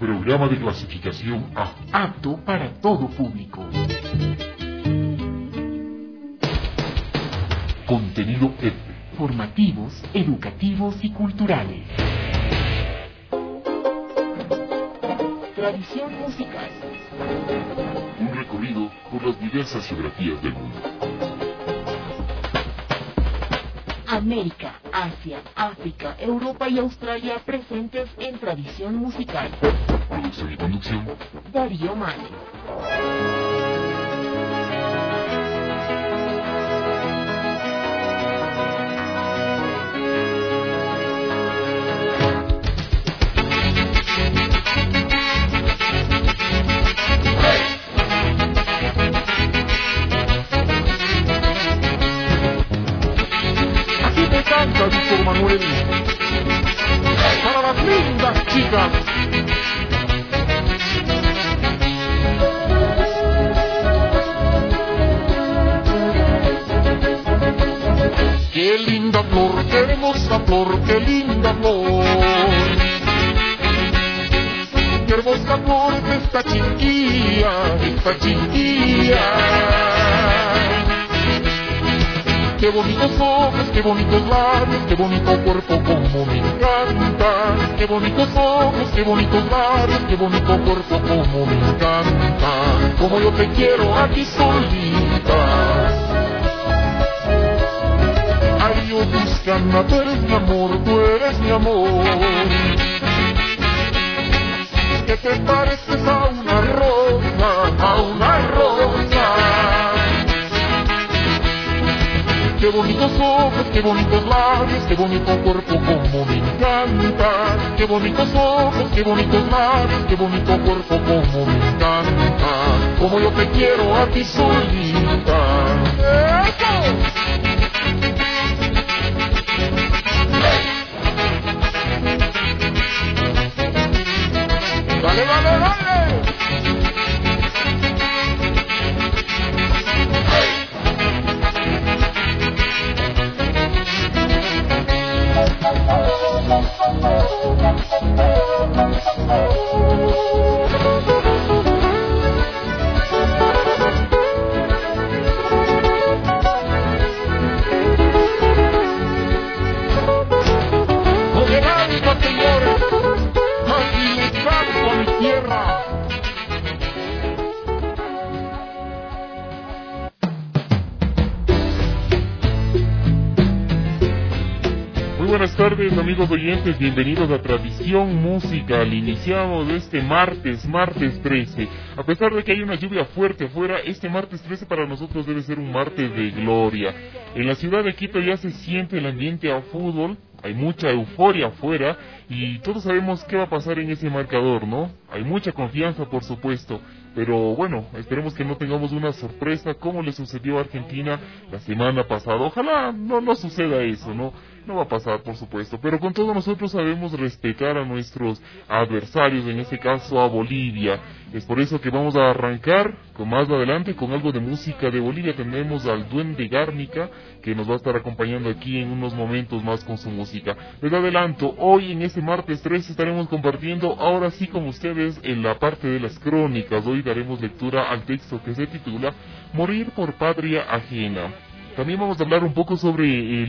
Programa de clasificación A. Apto para todo público. Contenido F. Formativos, educativos y culturales. Tradición musical. Un recorrido por las diversas geografías del mundo. América, Asia, África, Europa y Australia presentes en tradición musical. Producción y conducción. Darío Mane. Canta Víctor Manuel para las lindas chicas. Qué linda flor, qué hermosa flor, qué linda flor. Qué hermosa flor es esta chiquilla, esta chiquilla. Qué bonitos ojos, qué bonitos labios, qué bonito cuerpo, como me encanta. Qué bonitos ojos, qué bonitos labios, qué bonito cuerpo, como me encanta. Como yo te quiero a ti solita. Ay, yo buscando, tú eres mi amor, tú eres mi amor. ¿Qué te pareces a una rosa, a una rosa? Qué bonitos ojos, qué bonitos labios, qué bonito cuerpo, como me encanta. Qué bonitos ojos, qué bonitos labios, qué bonito cuerpo, como me encanta. Como yo te quiero a ti solita. ¡Eso! ¡Dale, dale, dale! Buenas tardes, amigos oyentes, bienvenidos a Tradición Musical. Iniciamos este martes 13. A pesar de que hay una lluvia fuerte afuera, este martes 13 para nosotros debe ser un martes de gloria. En la ciudad de Quito ya se siente el ambiente a fútbol, hay mucha euforia afuera y todos sabemos qué va a pasar en ese marcador, ¿no? Hay mucha confianza, por supuesto, pero bueno, esperemos que no tengamos una sorpresa como le sucedió a Argentina la semana pasada. Ojalá no suceda eso, ¿no? No va a pasar, por supuesto, pero con todo nosotros sabemos respetar a nuestros adversarios, en este caso a Bolivia. Es por eso que vamos a arrancar con más adelante con algo de música de Bolivia. Tendremos al Duende Gárnica, que nos va a estar acompañando aquí en unos momentos más con su música. Les adelanto, hoy en este martes 13 estaremos compartiendo, ahora sí con ustedes, en la parte de las crónicas. Hoy daremos lectura al texto que se titula Morir por patria ajena. También vamos a hablar un poco sobre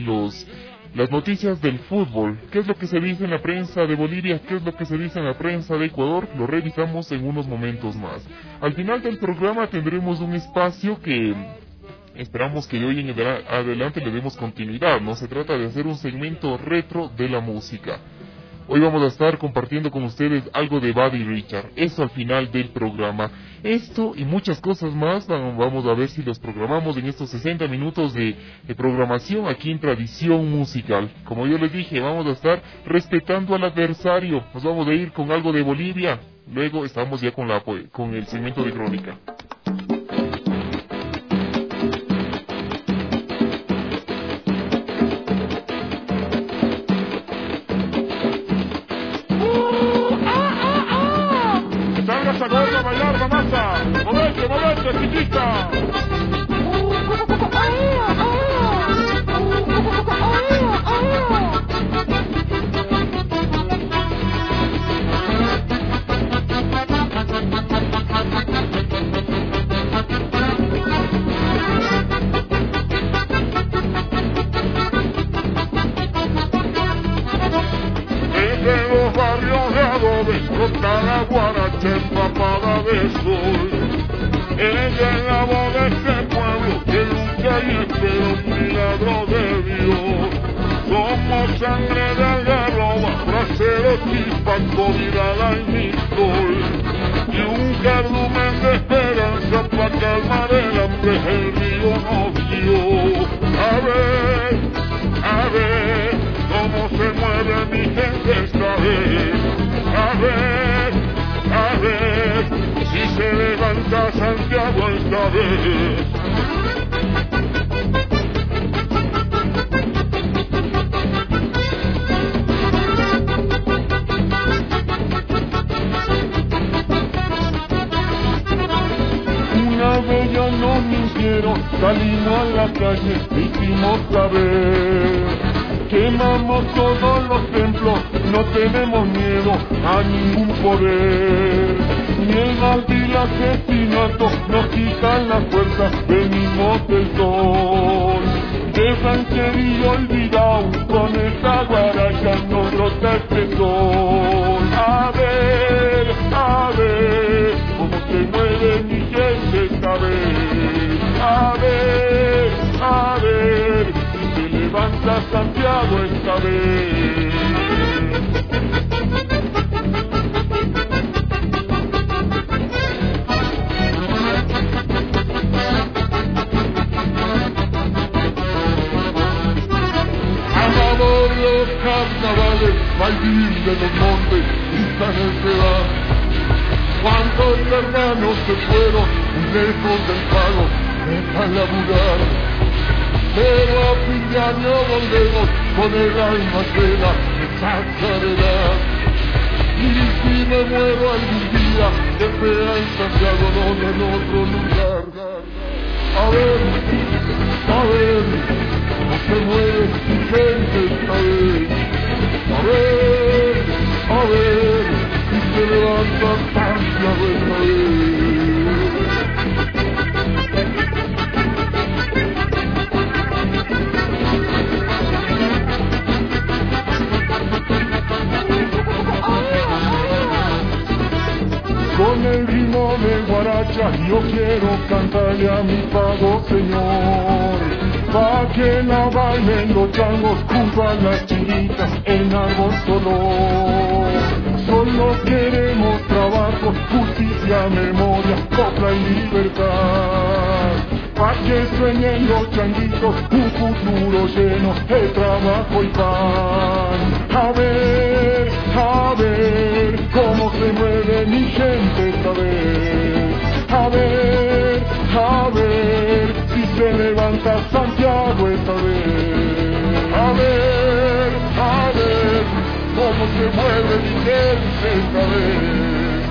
las noticias del fútbol. ¿Qué es lo que se dice en la prensa de Bolivia? ¿Qué es lo que se dice en la prensa de Ecuador? Lo revisamos en unos momentos más. Al final del programa tendremos un espacio que esperamos que de hoy en adelante le demos continuidad, ¿no? Se trata de hacer un segmento retro de la música. Hoy vamos a estar compartiendo con ustedes algo de Buddy Richard, eso al final del programa. Esto y muchas cosas más vamos a ver si los programamos en estos 60 minutos de programación aquí en Tradición Musical. Como yo les dije, vamos a estar respetando al adversario. Nos vamos a ir con algo de Bolivia, luego estamos ya con el segmento de crónica. ¡Salga a bailar, mamasa! ¡Movete, chiquita! brota la guaracha empapada de sol. Ella es la voz de este pueblo que lucha y espera un milagro de Dios. Somos sangre de algarroba, bracero, chispa, covidala y mistol, y un cardumen de esperanza para calmar el hambre el río nos dio. A ver, cómo se mueve mi gente esta vez. A ver, si se levanta Santiago esta vez. Una vez ya nos mintieron, salimos a la calle, hicimos saber. Quemamos todos los templos, no tenemos miedo a ningún poder. Ni el mal y el asesinato nos quitan la fuerza, venimos del sol. De ranchería olvidado, con esta guaracha nos brota este sol. A ver, cómo se mueve mi gente esta vez. A ver, si se levanta Santiago esta vez. Amamos los carnavales, bailar de los montes y San Esteban. Cuántos hermanos se fueron lejos del pago, dejan laburar. Pero a fin de año volvemos con el alma llena de sacarera. Y si me muero algún día, que sea en Santiago, no en otro lugar. A ver, cómo se mueve mi gente esta vez. A ver, si se levanta Santiago esta vez. Con el ritmo de guaracha yo quiero cantarle a mi pago Señor, pa' que la bailen los changos junto a las chinitas en árbol solo. Solo queremos trabajo, justicia, memoria, copla y libertad, pa' que sueñen los changuitos un futuro lleno de trabajo y pan. A ver, cómo se mueve mi gente esta vez. A ver, si se levanta Santiago esta vez. A ver, cómo se mueve mi gente esta vez.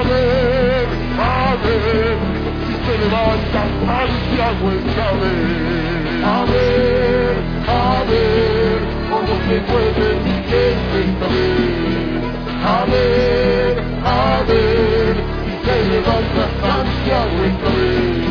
A ver, si se levanta Santiago esta vez. A ver, cómo se mueve mi gente esta vez. A ver, si se levanta Santiago esta vez.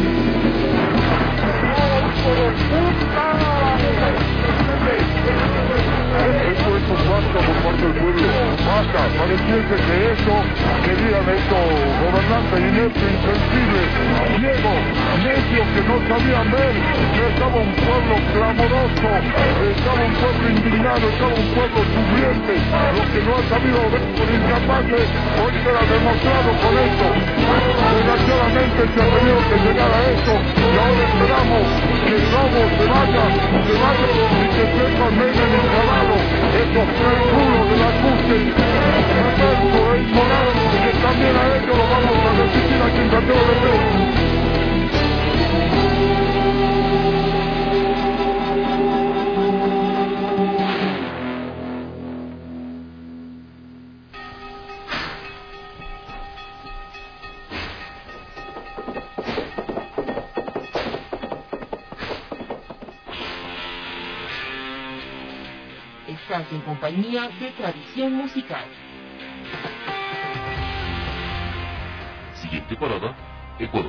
Eso es un basta por parte del pueblo. Basta, pareciese que eso, querían estos gobernantes ineptos, insensibles, ciegos, necios que no sabían ver. Estaba un pueblo clamoroso, estaba un pueblo indignado, estaba un pueblo sufriente. Los que no han sabido ver por incapaces, hoy será demostrado con esto. Desgraciadamente se ha tenido que llegar a esto y ahora esperamos que el robo se vaya y que sepan Menem y Caballo, esos tres culos de la CUSE, Roberto e Moral, que también a ellos lo vamos a resistir aquí en Santiago de Chile. Estás en compañía de Tradición Musical. Siguiente parada, Ecuador.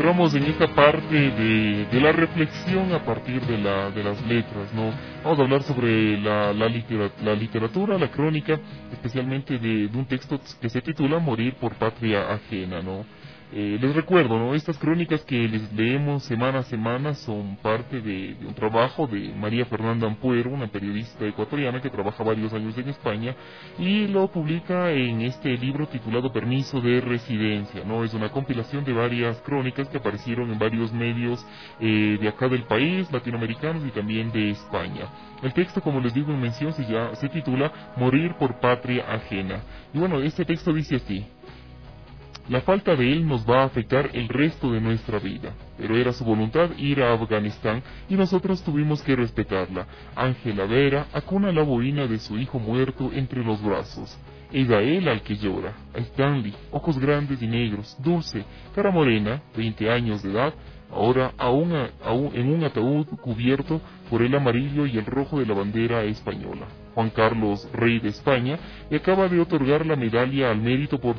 entramos en esta parte de la reflexión a partir de las letras, ¿no? Vamos a hablar sobre la literatura, la crónica, especialmente de un texto que se titula Morir por patria ajena, ¿no? Les recuerdo, ¿no? Estas crónicas que les leemos semana a semana son parte de un trabajo de María Fernanda Ampuero, una periodista ecuatoriana que trabaja varios años en España y lo publica en este libro titulado Permiso de Residencia, ¿no? Es una compilación de varias crónicas que aparecieron en varios medios de acá del país, latinoamericanos y también de España. El texto, como les digo en mención, se titula Morir por patria ajena. Y bueno, este texto dice así: la falta de él nos va a afectar el resto de nuestra vida, pero era su voluntad ir a Afganistán y nosotros tuvimos que respetarla. Ángela Vera acuna la boina de su hijo muerto entre los brazos. Es a él al que llora, a Stanley, ojos grandes y negros, dulce, cara morena, 20 años de edad, ahora aún en un ataúd cubierto por el amarillo y el rojo de la bandera española. Juan Carlos, rey de España, le acaba de otorgar la medalla al mérito con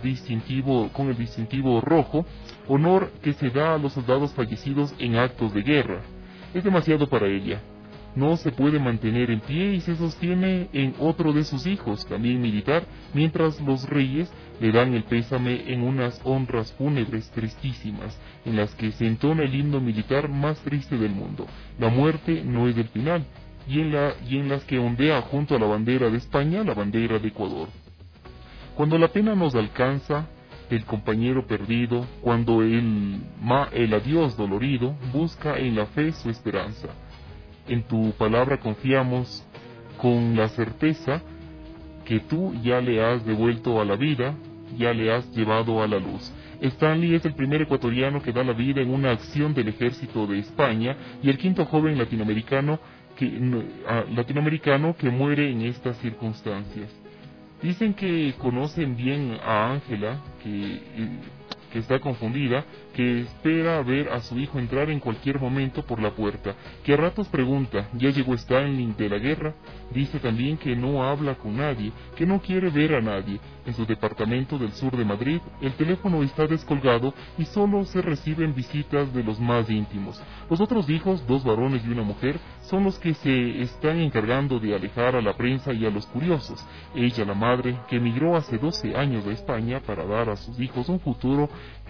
el distintivo rojo, honor que se da a los soldados fallecidos en actos de guerra. Es demasiado para ella. No se puede mantener en pie y se sostiene en otro de sus hijos, también militar, mientras los reyes le dan el pésame en unas honras fúnebres tristísimas, en las que se entona el himno militar más triste del mundo. La muerte no es el final, y en las que ondea junto a la bandera de España la bandera de Ecuador. Cuando la pena nos alcanza, el compañero perdido, cuando el adiós dolorido, busca en la fe su esperanza. En tu palabra confiamos con la certeza que tú ya le has devuelto a la vida, ya le has llevado a la luz. Stanley es el primer ecuatoriano que da la vida en una acción del ejército de España y el quinto joven latinoamericano que muere en estas circunstancias. Dicen que conocen bien a Ángela, que está confundida, que espera ver a su hijo entrar en cualquier momento por la puerta, que a ratos pregunta, ¿ya llegó Stanley de la guerra? Dice también que no habla con nadie, que no quiere ver a nadie. En su departamento del sur de Madrid, el teléfono está descolgado y solo se reciben visitas de los más íntimos. Los otros hijos, 2 varones y una mujer, son los que se están encargando de alejar a la prensa y a los curiosos. Ella, la madre, que emigró hace 12 años a España para dar a sus hijos un futuro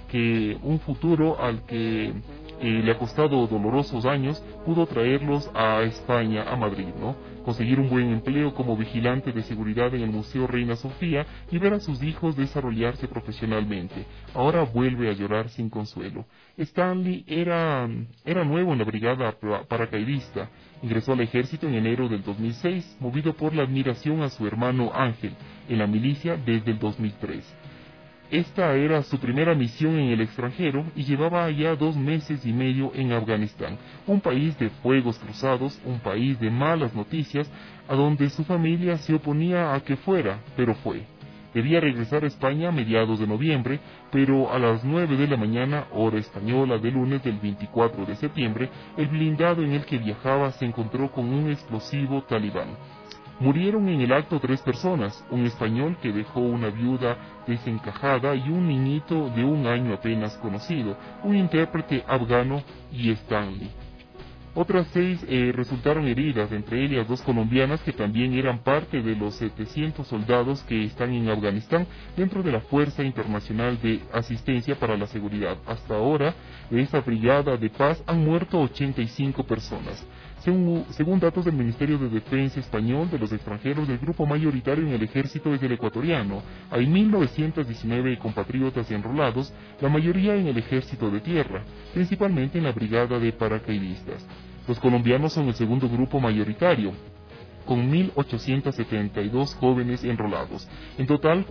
al que le ha costado dolorosos años, pudo traerlos a España, a Madrid, ¿no? Conseguir un buen empleo como vigilante de seguridad en el Museo Reina Sofía y ver a sus hijos desarrollarse profesionalmente. Ahora vuelve a llorar sin consuelo. Stanley era nuevo en la brigada paracaidista. Ingresó al ejército en enero del 2006, movido por la admiración a su hermano Ángel, en la milicia desde el 2003. Esta era su primera misión en el extranjero y llevaba ya 2 meses y medio en Afganistán, un país de fuegos cruzados, un país de malas noticias, a donde su familia se oponía a que fuera, pero fue. Debía regresar a España a mediados de noviembre, pero a las 9 de la mañana, hora española de lunes del 24 de septiembre, el blindado en el que viajaba se encontró con un explosivo talibán. Murieron en el acto 3 personas, un español que dejó una viuda desencajada y un niñito de 1 año apenas conocido, un intérprete afgano y Stanley. Otras 6 resultaron heridas, entre ellas 2 colombianas que también eran parte de los 700 soldados que están en Afganistán dentro de la Fuerza Internacional de Asistencia para la Seguridad. Hasta ahora, de esa brigada de paz han muerto 85 personas. Según datos del Ministerio de Defensa español, de los extranjeros, el grupo mayoritario en el ejército es el ecuatoriano. Hay 1.919 compatriotas enrolados, la mayoría en el ejército de tierra, principalmente en la brigada de paracaidistas. Los colombianos son el segundo grupo mayoritario, con 1.872 jóvenes enrolados. En total,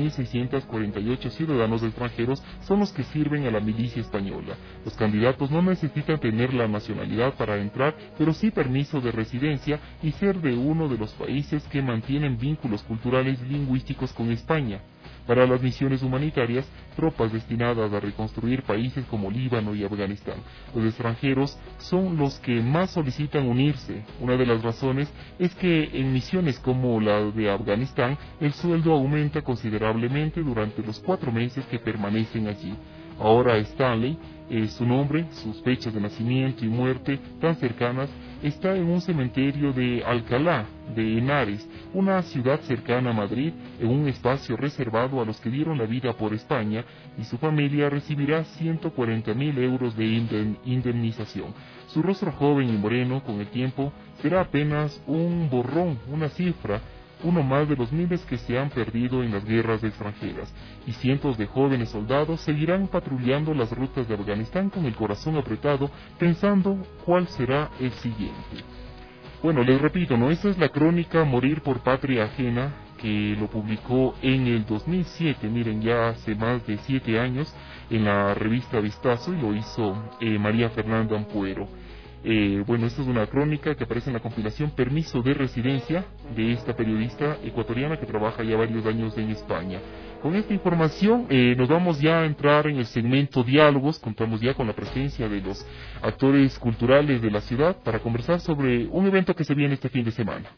4.648 ciudadanos extranjeros son los que sirven a la milicia española. Los candidatos no necesitan tener la nacionalidad para entrar, pero sí permiso de residencia y ser de uno de los países que mantienen vínculos culturales y lingüísticos con España. Para las misiones humanitarias, tropas destinadas a reconstruir países como Líbano y Afganistán. Los extranjeros son los que más solicitan unirse. Una de las razones es que en misiones como la de Afganistán, el sueldo aumenta considerablemente durante los 4 meses que permanecen allí. Ahora Stanley Su nombre, sus fechas de nacimiento y muerte tan cercanas, está en un cementerio de Alcalá de Henares, una ciudad cercana a Madrid, en un espacio reservado a los que dieron la vida por España, y su familia recibirá 140.000 euros de indemnización. Su rostro joven y moreno, con el tiempo, será apenas un borrón, una cifra, uno más de los miles que se han perdido en las guerras extranjeras, y cientos de jóvenes soldados seguirán patrullando las rutas de Afganistán con el corazón apretado, pensando cuál será el siguiente. Bueno, les repito, ¿no? Esa es la crónica Morir por Patria Ajena, que lo publicó en el 2007, miren, ya hace más de 7 años, en la revista Vistazo, y lo hizo María Fernanda Ampuero. Bueno, esta es una crónica que aparece en la compilación Permiso de Residencia de esta periodista ecuatoriana que trabaja ya varios años en España. Con esta información nos vamos ya a entrar en el segmento Diálogos. Contamos ya con la presencia de los actores culturales de la ciudad para conversar sobre un evento que se viene este fin de semana.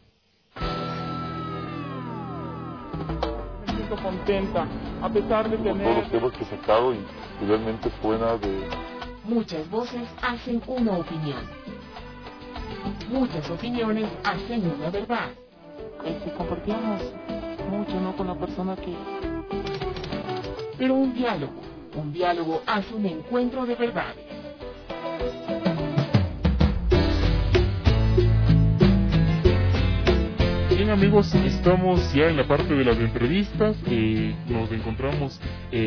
Me siento contenta, a pesar de tener... Con todos los temas que he sacado y realmente suena de... Muchas voces hacen una opinión. Muchas opiniones hacen una verdad. Compartíamos mucho, ¿no? Con la persona que... Pero un diálogo hace un encuentro de verdades. Bien, amigos, estamos ya en la parte de las entrevistas. Nos encontramos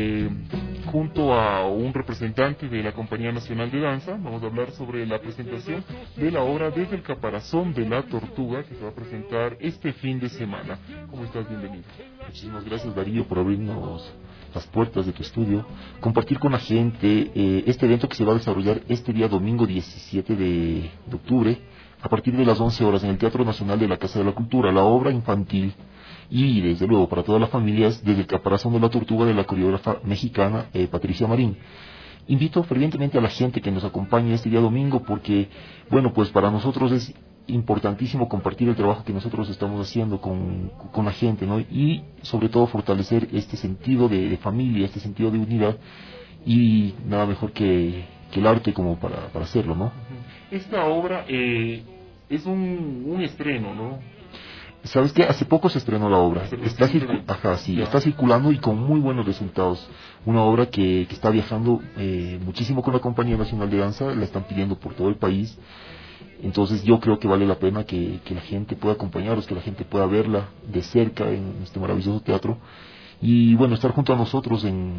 junto a un representante de la Compañía Nacional de Danza. Vamos a hablar sobre la presentación de la obra Desde el Caparazón de la Tortuga, que se va a presentar este fin de semana. ¿Cómo estás? Bienvenido. Muchísimas gracias, Darío, por abrirnos las puertas de tu estudio, compartir con la gente este evento que se va a desarrollar este día domingo 17 de octubre, a partir de las 11 horas en el Teatro Nacional de la Casa de la Cultura, la obra infantil y desde luego para todas las familias, Desde el Caparazón de la Tortuga, de la coreógrafa mexicana Patricia Marín. Invito fervientemente a la gente que nos acompañe este día domingo porque, bueno, pues para nosotros es importantísimo compartir el trabajo que nosotros estamos haciendo con la gente, ¿no? Y sobre todo fortalecer este sentido de familia, este sentido de unidad, y nada mejor que el arte como para hacerlo, ¿no? Esta obra es un estreno, ¿no? ¿Sabes qué? Hace poco se estrenó la obra. Está circulando y con muy buenos resultados. Una obra que está viajando muchísimo con la Compañía Nacional de Danza, la están pidiendo por todo el país. Entonces yo creo que vale la pena que la gente pueda acompañarnos, que la gente pueda verla de cerca en este maravilloso teatro. Y bueno, estar junto a nosotros en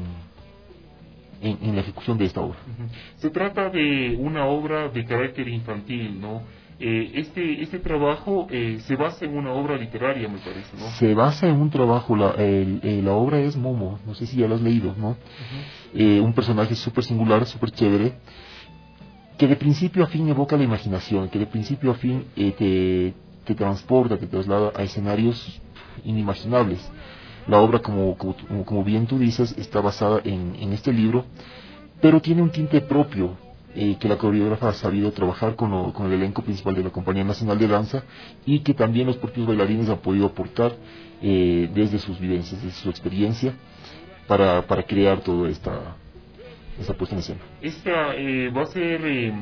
la ejecución de esta obra. Se trata de una obra de carácter infantil, ¿no? Este trabajo se basa en una obra literaria, me parece, ¿no? Se basa en un trabajo, la obra es Momo, no sé si ya la has leído, ¿no? Un personaje súper singular, súper chévere, que de principio a fin evoca la imaginación, que de principio a fin te transporta, te traslada a escenarios inimaginables. La obra, como bien tú dices, está basada en este libro, pero tiene un tinte propio, que la coreógrafa ha sabido trabajar con el elenco principal de la Compañía Nacional de Danza, y que también los propios bailarines han podido aportar desde sus vivencias, desde su experiencia, para crear toda esta puesta en escena. Esta va a ser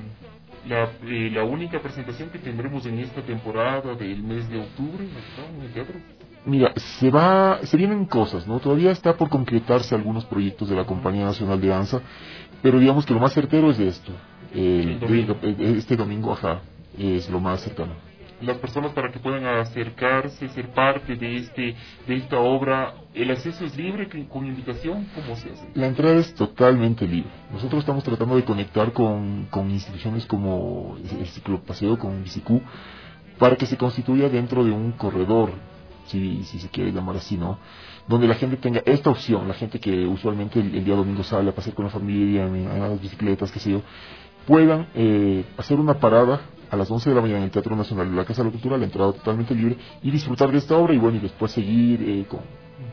la única presentación que tendremos en esta temporada del mes de octubre en el teatro. Mira, se vienen cosas, ¿no? Todavía está por concretarse algunos proyectos de la Compañía Nacional de Danza, pero digamos que lo más certero es de esto. Este domingo, es lo más cercano. Las personas, para que puedan acercarse, ser parte de esta obra, ¿el acceso es libre, con invitación? ¿Cómo se hace? La entrada es totalmente libre. Nosotros estamos tratando de conectar con instituciones como el Ciclopaseo, con Bicicú, para que se constituya dentro de un corredor, si se quiere llamar así, ¿no? Donde la gente tenga esta opción, la gente que usualmente el día domingo sale a pasear con la familia, en las bicicletas, qué sé yo, puedan hacer una parada a las 11 de la mañana en el Teatro Nacional de la Casa de la Cultura, la entrada totalmente libre, y disfrutar de esta obra, y bueno, y después seguir con...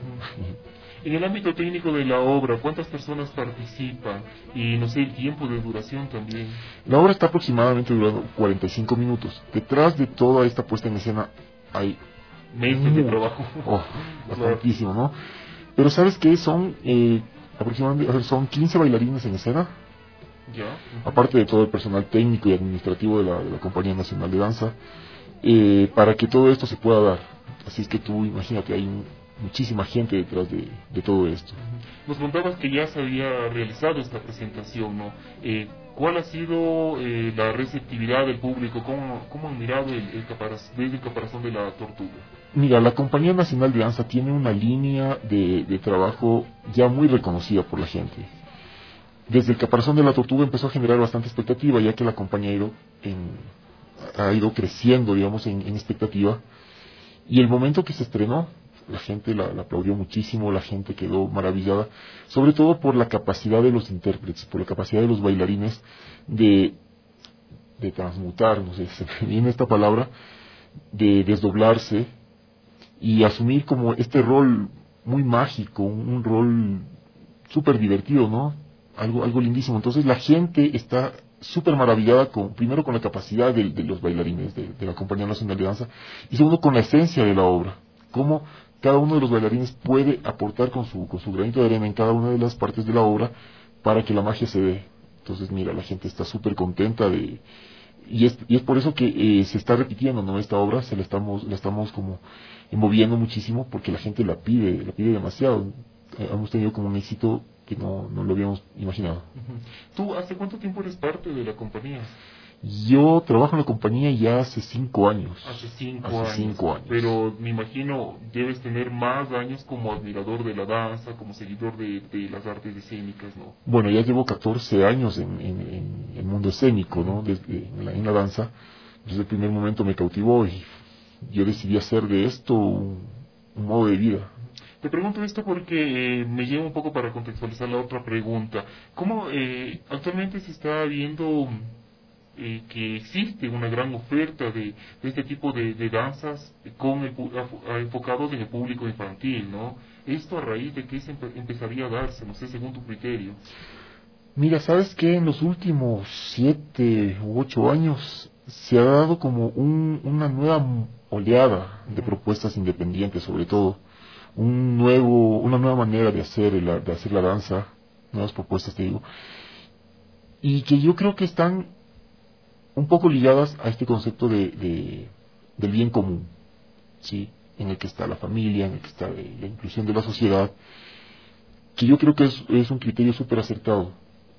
En el ámbito técnico de la obra, ¿cuántas personas participan? Y no sé, el tiempo de duración también. La obra está aproximadamente durando 45 minutos. Detrás de toda esta puesta en escena hay meses de trabajo. Bastantísimo, ¿no? Pero ¿sabes qué? Son aproximadamente, son 15 bailarines en escena, Ya. aparte de todo el personal técnico y administrativo de la Compañía Nacional de Danza, para que todo esto se pueda dar. Así es que tú imagínate, hay muchísima gente detrás de todo esto. Nos contabas que ya se había realizado esta presentación, ¿no? ¿Cuál ha sido la receptividad del público? ¿Cómo han mirado desde el Caparazón de la Tortuga? Mira, la Compañía Nacional de Danza tiene una línea de trabajo ya muy reconocida por la gente. Desde el Caparazón de la Tortuga empezó a generar bastante expectativa, ya que la compañía ha ido creciendo, digamos, en expectativa. Y el momento que se estrenó, la gente la aplaudió muchísimo, la gente quedó maravillada, sobre todo por la capacidad de los intérpretes, por la capacidad de los bailarines de transmutar, no sé, se me viene esta palabra, de desdoblarse y asumir como este rol muy mágico, un rol súper divertido, ¿no? Algo lindísimo. Entonces la gente está súper maravillada primero con la capacidad de los bailarines de la Compañía Nacional de Danza, y segundo con la esencia de la obra, cómo cada uno de los bailarines puede aportar con su granito de arena en cada una de las partes de la obra para que la magia se dé. Entonces mira, la gente está súper contenta y es por eso que se está repitiendo, ¿no? Esta obra la estamos como moviendo muchísimo, porque la gente la pide demasiado. Hemos tenido como un éxito que no lo habíamos imaginado. ¿Tú hace cuánto tiempo eres parte de la compañía? Yo trabajo en la compañía ya hace 5 años. Hace 5 años. Pero me imagino debes tener más años como admirador de la danza, como seguidor de las artes escénicas, ¿no? Bueno, ya llevo 14 años en el mundo escénico, ¿no? En la danza. Desde el primer momento me cautivó y yo decidí hacer de esto un modo de vida. Te pregunto esto porque me lleva un poco para contextualizar la otra pregunta. ¿Cómo actualmente se está viendo que existe una gran oferta de este tipo de danzas enfocados en el público infantil, ¿no? ¿Esto a raíz de qué se empezaría a darse, no sé, según tu criterio? Mira, ¿sabes qué? En los últimos 7 u 8 años se ha dado como una nueva oleada de propuestas independientes, sobre todo. Una nueva manera de hacer la danza, nuevas propuestas, te digo, y que yo creo que están un poco ligadas a este concepto del bien común, ¿sí? En el que está la familia, en el que está la inclusión de la sociedad, que yo creo que es un criterio súper acertado,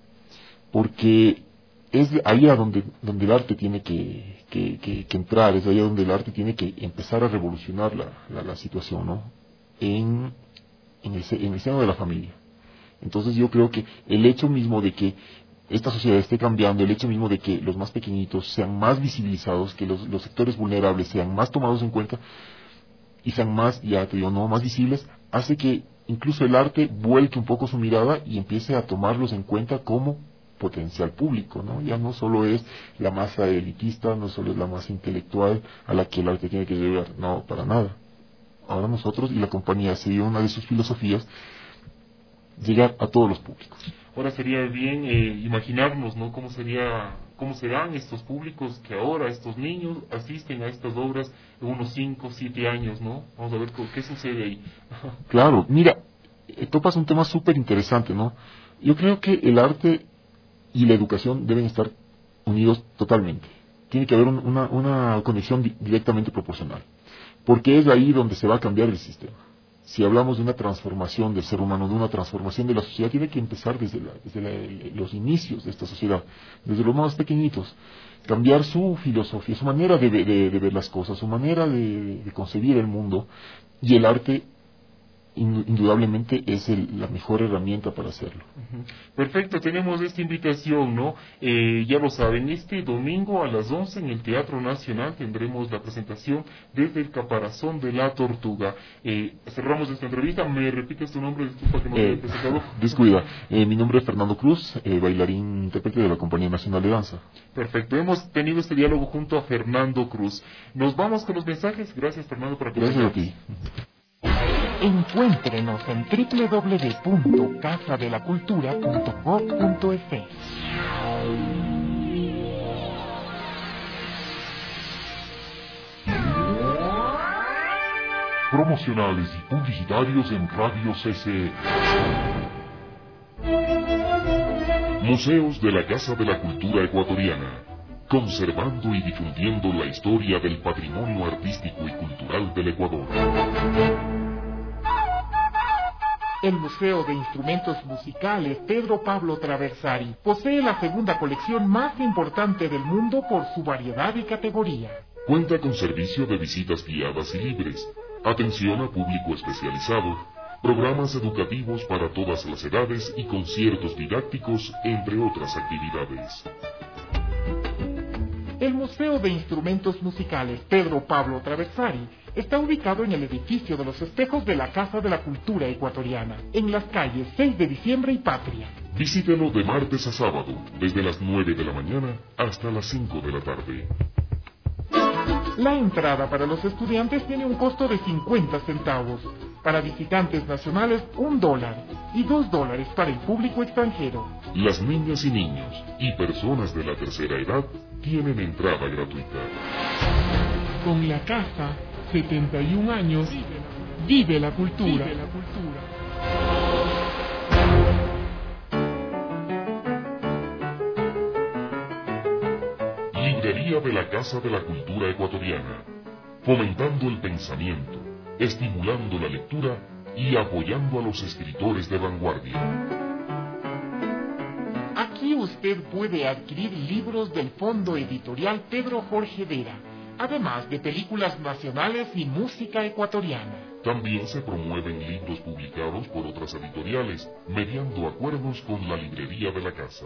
porque es ahí a donde el arte tiene que entrar, es ahí a donde el arte tiene que empezar a revolucionar la situación, ¿no? En el seno de la familia. Entonces yo creo que el hecho mismo de que esta sociedad esté cambiando, el hecho mismo de que los más pequeñitos sean más visibilizados, que los sectores vulnerables sean más tomados en cuenta y sean más, ya te digo, no más visibles, hace que incluso el arte vuelque un poco su mirada y empiece a tomarlos en cuenta como potencial público, ¿no? Ya no solo es la masa elitista, no solo es la masa intelectual a la que el arte tiene que llegar, no, para nada. Ahora nosotros y la compañía sería una de sus filosofías llegar a todos los públicos. Ahora sería bien imaginarnos, ¿no? Cómo serán estos públicos que ahora estos niños asisten a estas obras de unos 5, 7 años, ¿no? Vamos a ver qué sucede ahí. Claro, mira, topas un tema súper interesante, ¿no? Yo creo que el arte y la educación deben estar unidos totalmente. Tiene que haber una conexión directamente proporcional. Porque es ahí donde se va a cambiar el sistema. Si hablamos de una transformación del ser humano, de una transformación de la sociedad, tiene que empezar desde los inicios de esta sociedad, desde los más pequeñitos. Cambiar su filosofía, su manera de ver las cosas, su manera de concebir el mundo. Y el arte, indudablemente, es la mejor herramienta para hacerlo. Perfecto, tenemos esta invitación, ¿no? Ya lo saben, este domingo a las 11 en el Teatro Nacional tendremos la presentación desde el Caparazón de la Tortuga. Cerramos esta entrevista. ¿Me repites tu nombre? Disculpa que no te he presentado. Descuida. Mi nombre es Fernando Cruz, bailarín intérprete de la Compañía Nacional de Danza. Perfecto, hemos tenido este diálogo junto a Fernando Cruz. Nos vamos con los mensajes. Gracias, Fernando, por acompañarnos. Gracias a ti. Encuéntrenos en www.casadelacultura.gov.es. Promocionales y publicitarios en Radio CC. Museos de la Casa de la Cultura Ecuatoriana, conservando y difundiendo la historia del patrimonio artístico y cultural del Ecuador. El Museo de Instrumentos Musicales Pedro Pablo Traversari posee la segunda colección más importante del mundo por su variedad y categoría. Cuenta con servicio de visitas guiadas y libres, atención a público especializado, programas educativos para todas las edades y conciertos didácticos, entre otras actividades. El Museo de Instrumentos Musicales Pedro Pablo Traversari está ubicado en el edificio de los espejos de la Casa de la Cultura Ecuatoriana, en las calles 6 de Diciembre y Patria. Visítelo de martes a sábado, desde las 9 de la mañana hasta las 5 de la tarde. La entrada para los estudiantes tiene un costo de 50 centavos, para visitantes nacionales $1 y $2 para el público extranjero. Las niñas y niños y personas de la tercera edad tienen entrada gratuita. Con la casa, 71 años, vive la cultura. Librería de la Casa de la Cultura Ecuatoriana, fomentando el pensamiento, estimulando la lectura y apoyando a los escritores de vanguardia. Aquí usted puede adquirir libros del Fondo Editorial Pedro Jorge Vera, además de películas nacionales y música ecuatoriana. También se promueven libros publicados por otras editoriales, mediando acuerdos con la Librería de la Casa.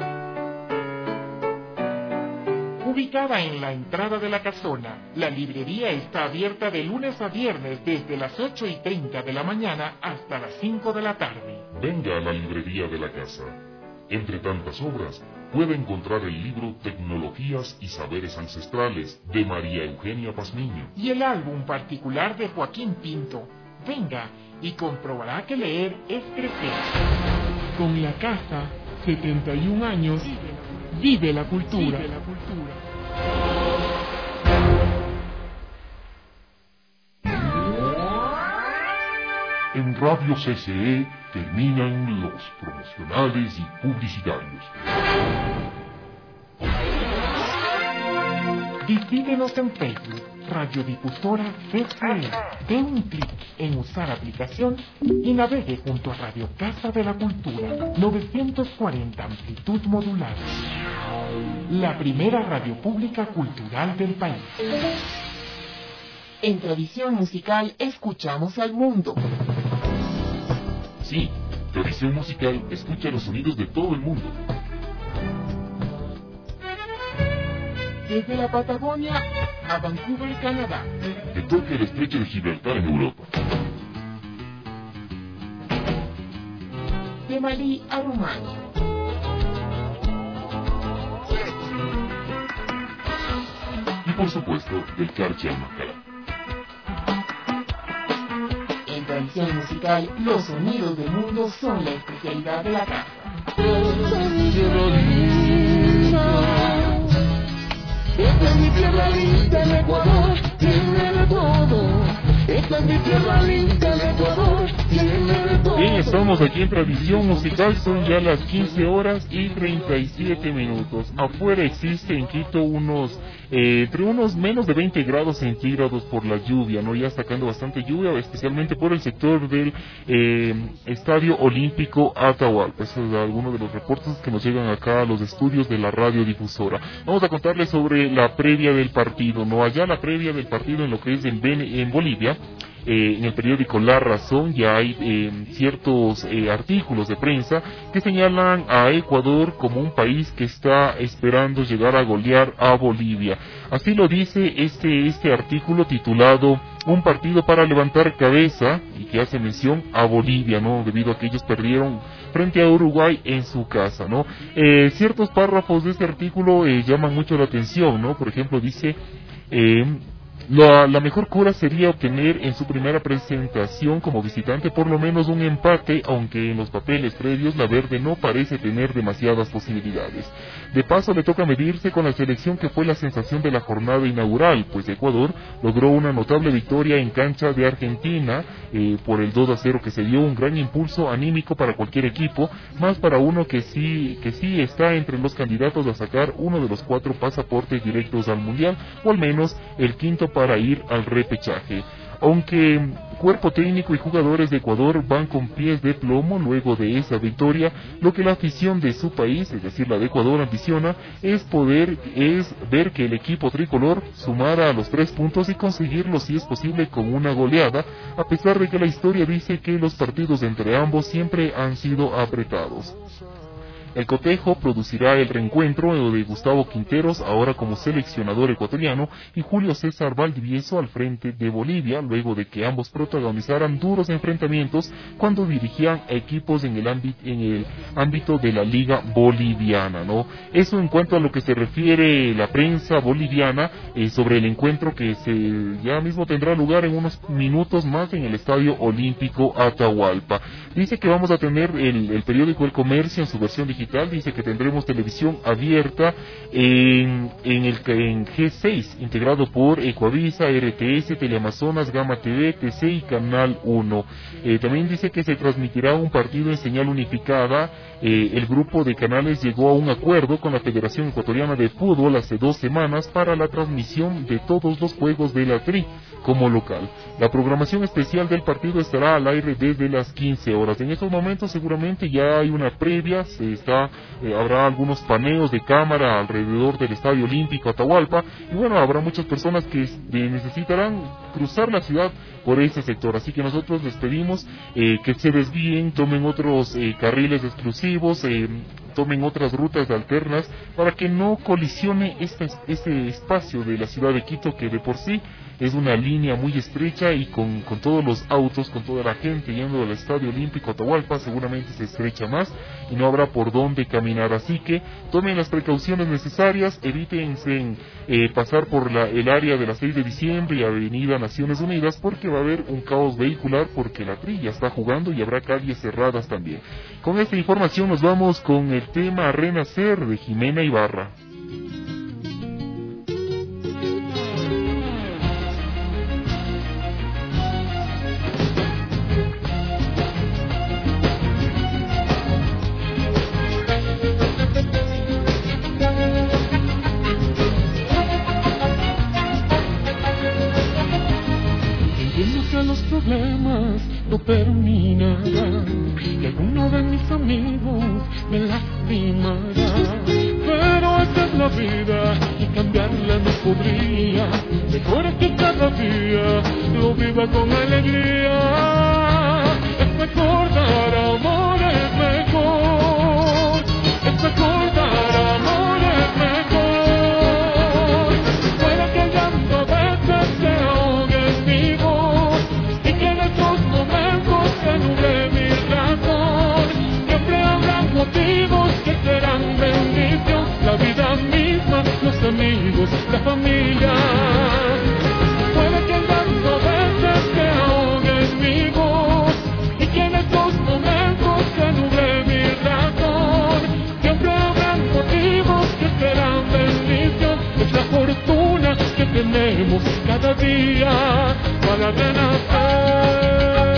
Ubicada en la entrada de la casona, la librería está abierta de lunes a viernes desde las 8:30 de la mañana hasta las 5 de la tarde. Venga a la Librería de la Casa. Entre tantas obras, puede encontrar el libro Tecnologías y Saberes Ancestrales, de María Eugenia Pazmiño. Y el álbum particular de Joaquín Pinto. Venga y comprobará que leer es crecer. Con la casa, 71 años, vive la cultura. En Radio CCE terminan los promocionales y publicitarios. Visítenos en Facebook, Radiodifusora CCE. Dé un clic en usar aplicación y navegue junto a Radio Casa de la Cultura, 940 amplitud modulada. La primera radio pública cultural del país. En tradición musical escuchamos al mundo. Sí, Tradición Musical escucha los sonidos de todo el mundo. Desde la Patagonia a Vancouver, Canadá. Que toque el estrecho de Gibraltar en Europa. De Malí a Rumania. Y por supuesto, del Carchi al Macalá. En tradición musical, los sonidos del mundo son la especialidad de la casa. Esta es mi tierra linda, el Ecuador tiene de todo. Esta es mi tierra linda, el Ecuador tiene de todo. Bien, estamos aquí en Tradición Musical, son ya las 15 horas y 37 minutos. Afuera existe en Quito entre unos menos de 20 grados centígrados por la lluvia, ¿no? Ya sacando bastante lluvia, especialmente por el sector del Estadio Olímpico Atahualpa. Eso es alguno de los reportes que nos llegan acá a los estudios de la radiodifusora. Vamos a contarles sobre la previa del partido, ¿no? Allá la previa del partido en lo que es en Bolivia. En el periódico La Razón ya hay ciertos artículos de prensa que señalan a Ecuador como un país que está esperando llegar a golear a Bolivia. Así lo dice este artículo titulado Un partido para levantar cabeza, y que hace mención a Bolivia, ¿no? Debido a que ellos perdieron frente a Uruguay en su casa, ¿no? Ciertos párrafos de este artículo llaman mucho la atención, ¿no? Por ejemplo, dice... La mejor cura sería obtener en su primera presentación como visitante por lo menos un empate, aunque en los papeles previos la verde no parece tener demasiadas posibilidades. De paso le toca medirse con la selección que fue la sensación de la jornada inaugural, pues Ecuador logró una notable victoria en cancha de Argentina por el 2-0 que se dio, un gran impulso anímico para cualquier equipo, más para uno que sí está entre los candidatos a sacar uno de los 4 pasaportes directos al Mundial, o al menos el quinto para ir al repechaje. Aunque cuerpo técnico y jugadores de Ecuador van con pies de plomo luego de esa victoria, lo que la afición de su país, es decir, la de Ecuador, ambiciona es ver que el equipo tricolor sumara a los 3 puntos y conseguirlo, si es posible, con una goleada, a pesar de que la historia dice que los partidos entre ambos siempre han sido apretados. El cotejo producirá el reencuentro de Gustavo Quinteros, ahora como seleccionador ecuatoriano, y Julio César Valdivieso al frente de Bolivia, luego de que ambos protagonizaran duros enfrentamientos cuando dirigían equipos en el ámbito de la Liga Boliviana, ¿no? Eso en cuanto a lo que se refiere la prensa boliviana sobre el encuentro que ya mismo tendrá lugar en unos minutos más en el Estadio Olímpico Atahualpa. Dice que vamos a tener el periódico El Comercio en su versión digital, dice que tendremos televisión abierta en G6, integrado por Ecuavisa, RTS, Teleamazonas, Gama TV, TC y Canal 1. También dice que se transmitirá un partido en señal unificada. El grupo de canales llegó a un acuerdo con la Federación Ecuatoriana de Fútbol hace 2 semanas para la transmisión de todos los juegos de la TRI como local. La programación especial del partido estará al aire desde las 15 horas. En estos momentos seguramente ya hay una previa, habrá algunos paneos de cámara alrededor del Estadio Olímpico Atahualpa, y bueno, habrá muchas personas que necesitarán cruzar la ciudad por ese sector, así que nosotros les pedimos que se desvíen, tomen otros carriles exclusivos, tomen otras rutas alternas para que no colisione este espacio de la ciudad de Quito, que de por sí es una línea muy estrecha, y con todos los autos, con toda la gente yendo al Estadio Olímpico Atahualpa, seguramente se estrecha más y no habrá por dónde caminar. Así que tomen las precauciones necesarias, evítense pasar por el área de la 6 de diciembre y Avenida Naciones Unidas, porque va a haber un caos vehicular, porque la TRI ya está jugando y habrá calles cerradas también. Con esta información nos vamos con el tema Renacer de Jimena Ibarra. Los problemas no terminarán, y alguno de mis amigos me lastimará, pero esta es la vida y cambiarla no podría. Mejor es que cada día lo viva con alegría. Es mejor dar amor, es mejor, es mejor dar amor, es mejor. Puede que el llanto a veces se ahogue en mi voz, que nuble mi razón. Siempre habrá motivos que serán bendición, la vida misma, los amigos, la familia. Puede que el llanto a veces se ahogue en mi voz, y que en estos momentos se nuble mi razón. Siempre habrá motivos que serán bendición, es la fortuna que tenemos cada día para renacer.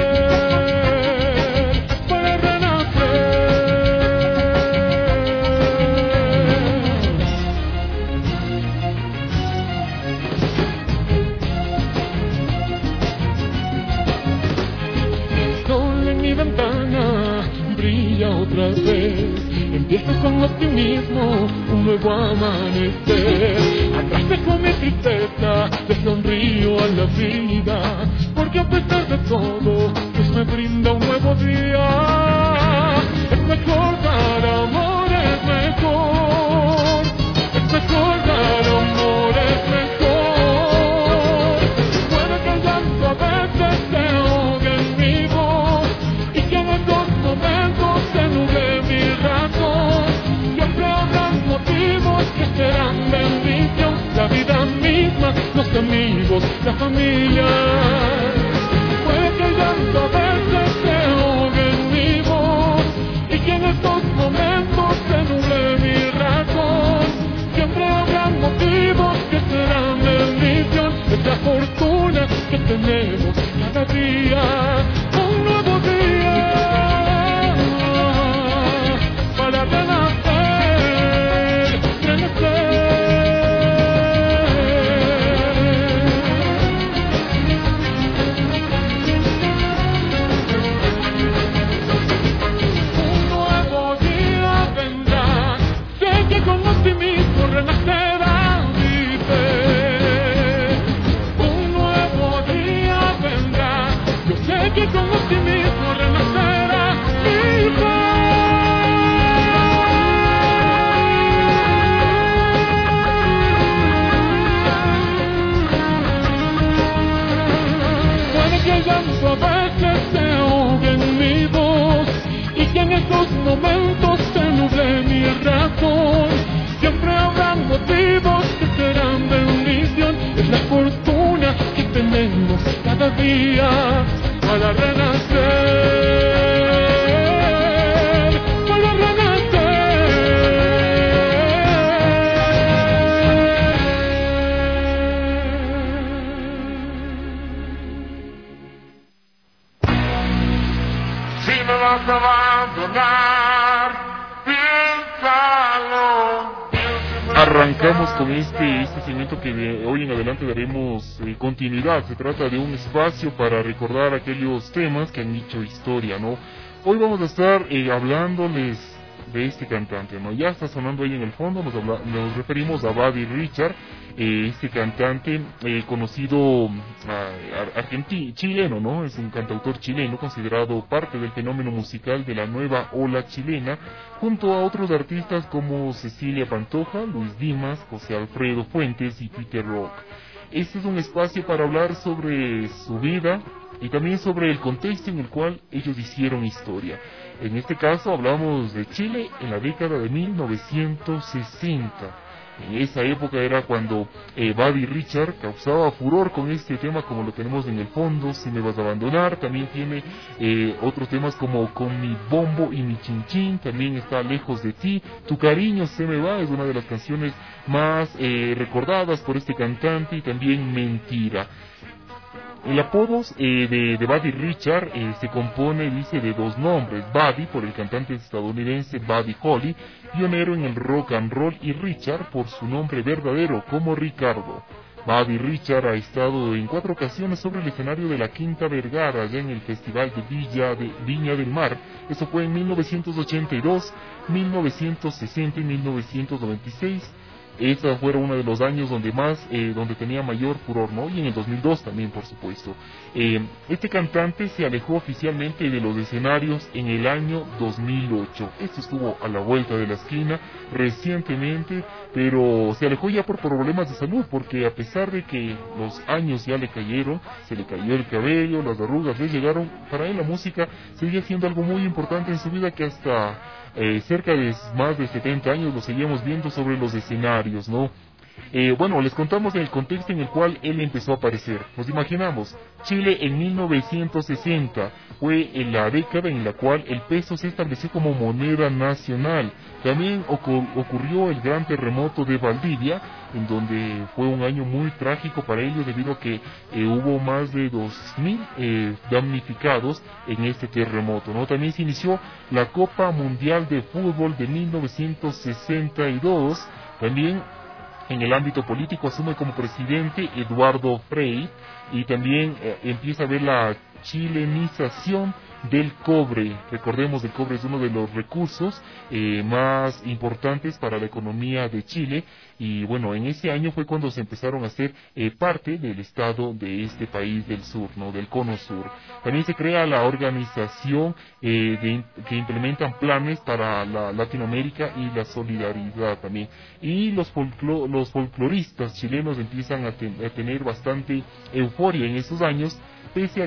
Otra vez empiezo con optimismo un nuevo amanecer. Atrás dejo mi tristeza, le sonrío a la vida, porque a pesar de todo Dios me brinda un nuevo día. Es mejor dar amor, es mejor, es mejor dar amor, es mejor. Puede que el llanto a veces se ahogue en mi voz, y que en estos momentos se nuble mi razón. Siempre habrán motivos que serán bendición, la vida misma, los amigos, la familia. Puede que el llanto a veces se ahogue en mi voz, y que en estos momentos se nuble mi razón. Siempre habrán motivos que serán bendición, es la fortuna que tenemos. cada día, un nuevo día para renacer, renacer. Un nuevo día vendrá, sé que con optimismo renacerá mi fe. Un nuevo día vendrá, yo sé que con optimismo renacerá mi fe. Puede que el llanto a veces se ahogue en mi voz y que en estos momentos se nuble mi razón. Siempre habrá motivos que serán bendición. Es la fortuna que tenemos cada día para renacer, para Si me vas a abandonar, piénsalo. Arrancamos con este segmento que de hoy en adelante daremos continuidad. Se trata de un espacio para recordar aquellos temas que han hecho historia, ¿no? Hoy vamos a estar hablándoles de este cantante, ¿no? Ya está sonando ahí en el fondo, nos referimos a Buddy Richard, este cantante conocido chileno, ¿no? Es un cantautor chileno considerado parte del fenómeno musical de la nueva ola chilena, junto a otros artistas como Cecilia Pantoja, Luis Dimas, José Alfredo Fuentes y Peter Rock. Este es un espacio para hablar sobre su vida y también sobre el contexto en el cual ellos hicieron historia. En este caso hablamos de Chile en la década de 1960. En esa época era cuando Buddy Richard causaba furor con este tema, como lo tenemos en el fondo, Si me vas a abandonar. También tiene otros temas como Con mi bombo y mi chinchín. También está Lejos de ti. Tu cariño se me va, es una de las canciones más recordadas por este cantante. Y también Mentira. El apodo de Buddy Richard se compone, dice, de dos nombres: Buddy por el cantante estadounidense Buddy Holly, pionero en el rock and roll, y Richard por su nombre verdadero como Ricardo. Buddy Richard ha estado en 4 ocasiones sobre el escenario de la Quinta Vergara, allá en el Festival de Viña del Mar. Eso fue en 1982, 1960 y 1996. Esos fueron uno de los años donde tenía mayor furor, ¿no? Y en el 2002 también, por supuesto. Este cantante se alejó oficialmente de los escenarios en el año 2008. Esto estuvo a la vuelta de la esquina recientemente, pero se alejó ya por problemas de salud, porque a pesar de que los años ya le cayeron, se le cayó el cabello, las arrugas le llegaron, para él la música seguía siendo algo muy importante en su vida, que hasta cerca de más de 70 años lo seguíamos viendo sobre los escenarios, ¿no? Bueno, les contamos el contexto en el cual él empezó a aparecer. Nos imaginamos, Chile en 1960 fue en la década en la cual el peso se estableció como moneda nacional. También ocurrió el gran terremoto de Valdivia, en donde fue un año muy trágico para ellos, debido a que hubo más de 2.000 damnificados en este terremoto, ¿no? También se inició la Copa Mundial de Fútbol de 1962. También en el ámbito político asume como presidente Eduardo Frei, y también empieza a ver la chilenización del cobre. Recordemos, el cobre es uno de los recursos más importantes para la economía de Chile, y bueno, en ese año fue cuando se empezaron a hacer parte del estado de este país del sur, ¿no? Del cono sur. También se crea la organización que implementan planes para la Latinoamérica y la solidaridad también, y los folcloristas chilenos empiezan a tener bastante euforia en esos años, pese a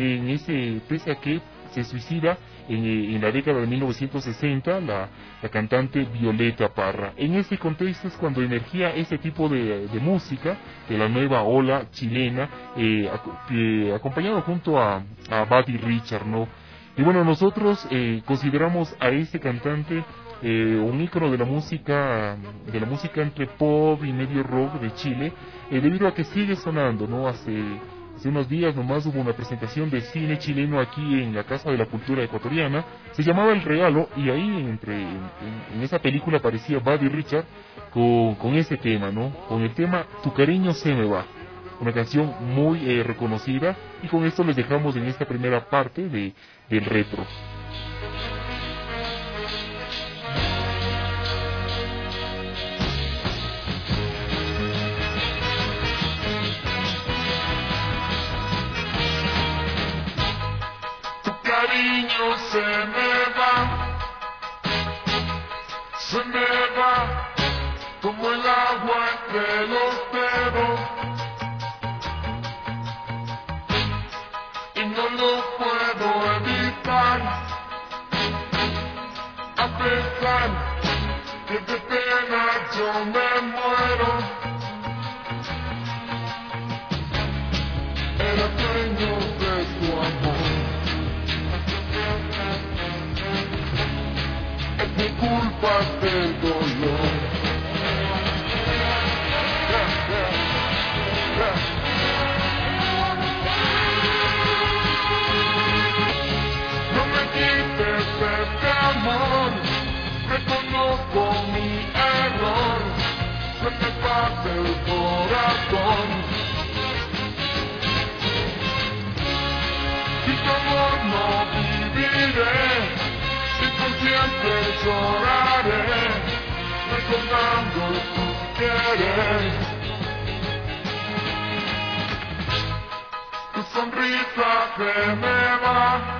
que se suicida en la década de 1960 la cantante Violeta Parra. En ese contexto es cuando emergía ese tipo de música de la nueva ola chilena, acompañado junto a Buddy Richard, ¿no? Y bueno, nosotros consideramos a este cantante un ícono de la música entre pop y medio rock de Chile, debido a que sigue sonando, ¿no? Hace unos días nomás hubo una presentación de cine chileno aquí en la Casa de la Cultura Ecuatoriana. Se llamaba El Regalo y ahí en esa película aparecía Buddy Richard con ese tema, ¿no? Con el tema Tu cariño se me va. Una canción muy reconocida, y con esto les dejamos en esta primera parte del retro. Tu cariño se me va como el agua entre los dedos. No lo puedo evitar, a pesar que de pena yo me muero. Era dueño de tu amor. Es mi culpa del dolor. Este amor, reconozco mi error, se me parte el corazón. Sin tu amor no viviré, y por siempre lloraré, recordando tu querer. Tu sonrisa se me va,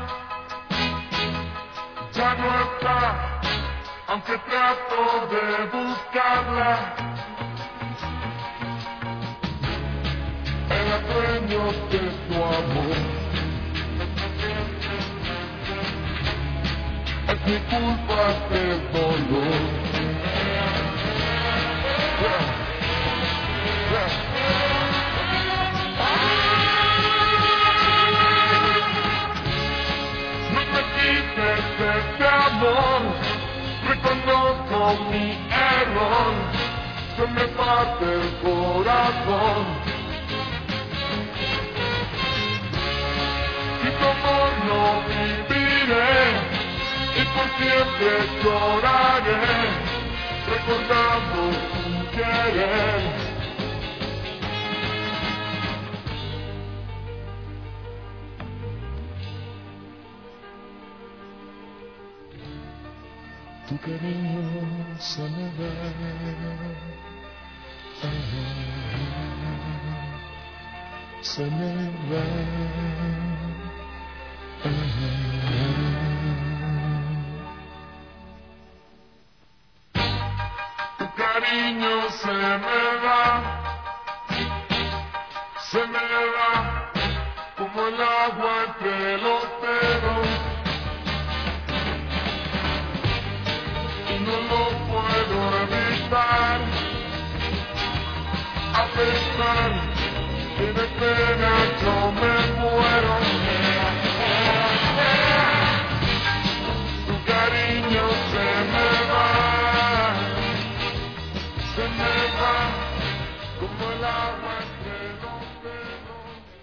ya no está, aunque trato de buscarla. Era dueño de tu amor. Es mi culpa del dolor. Este amor, reconozco mi error, se me parte el corazón. Sin tu amor no viviré, y por siempre lloraré, recordando tu querer. Tu cariño se me va, se me va, tu cariño se me va, como el agua entre los dedos. No lo puedo evitar, a pesar que de pena yo me muero. Tu cariño se me va, como el agua entre los dedos.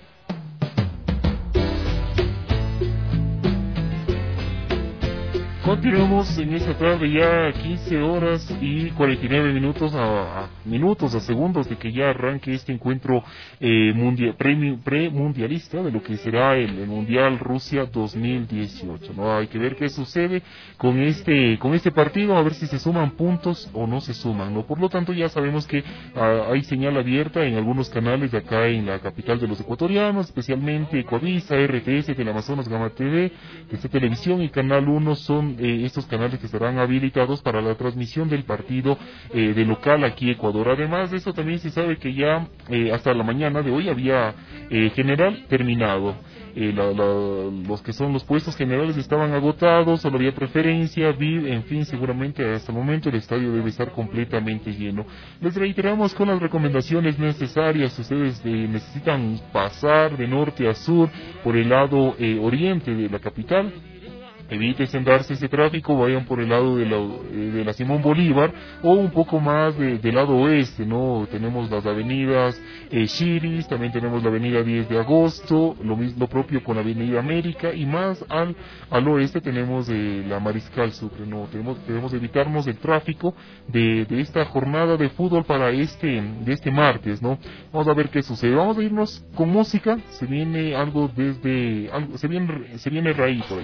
Continuamos en esta tarde, ya 15 horas y 49 minutos a segundos de que ya arranque este encuentro premundialista de lo que será el Mundial Rusia 2018, ¿no? Hay que ver qué sucede con este partido, a ver si se suman puntos o no se suman, ¿no? Por lo tanto, ya sabemos que hay señal abierta en algunos canales de acá en la capital de los ecuatorianos, especialmente Ecuavisa, RTS, Teleamazonas, Gama TV, esta televisión y Canal 1 son estos canales que estarán habilitados para la transmisión del partido de local aquí Ecuador. Además de eso, también se sabe que ya hasta la mañana de hoy había general terminado. Los que son los puestos generales estaban agotados, solo había preferencia, VIP, en fin, seguramente hasta el momento el estadio debe estar completamente lleno. Les reiteramos con las recomendaciones necesarias. Ustedes necesitan pasar de norte a sur por el lado oriente de la capital. eviten darse ese tráfico, vayan por el lado de la Simón Bolívar o un poco más del lado oeste, ¿no? Tenemos las avenidas Chiris, también tenemos la avenida 10 de agosto, lo propio con la avenida América, y más al oeste tenemos la Mariscal Sucre, ¿no? Debemos evitarnos el tráfico de esta jornada de fútbol para este martes, ¿no? Vamos a ver qué sucede. Vamos a irnos con música. Se viene algo se viene Raí por ahí.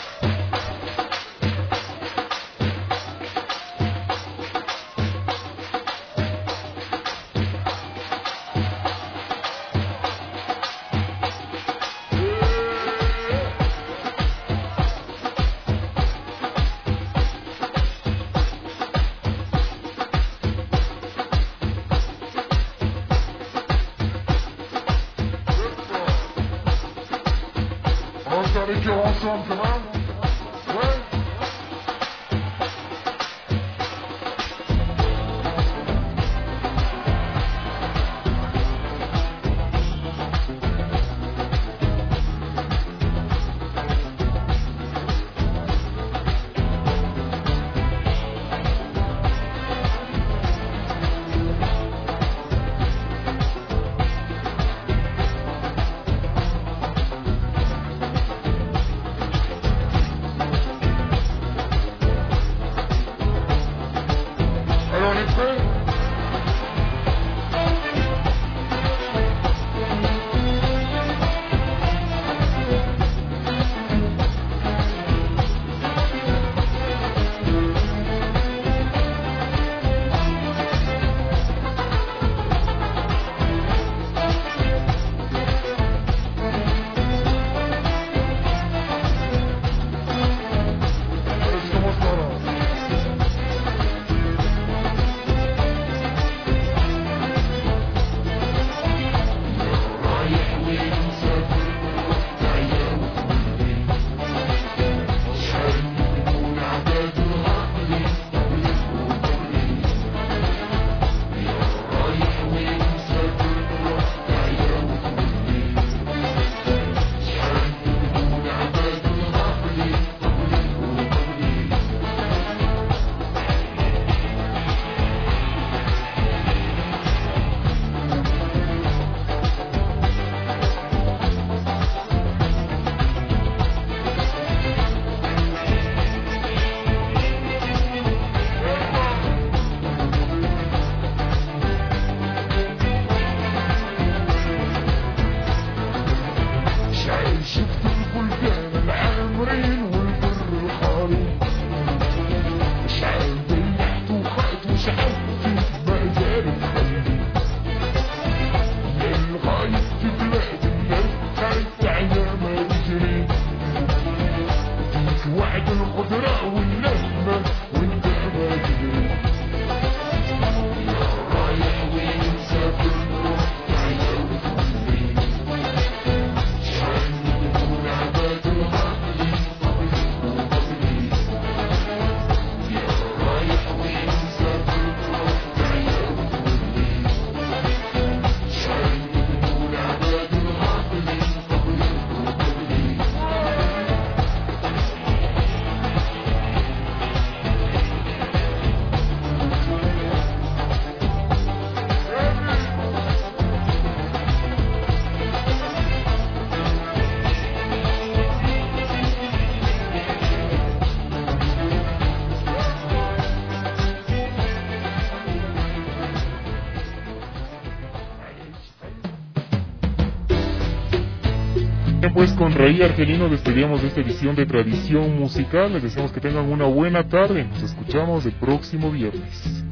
Pues con Raí Argelino despedíamos de esta edición de Tradición Musical. Les deseamos que tengan una buena tarde. Nos escuchamos el próximo viernes.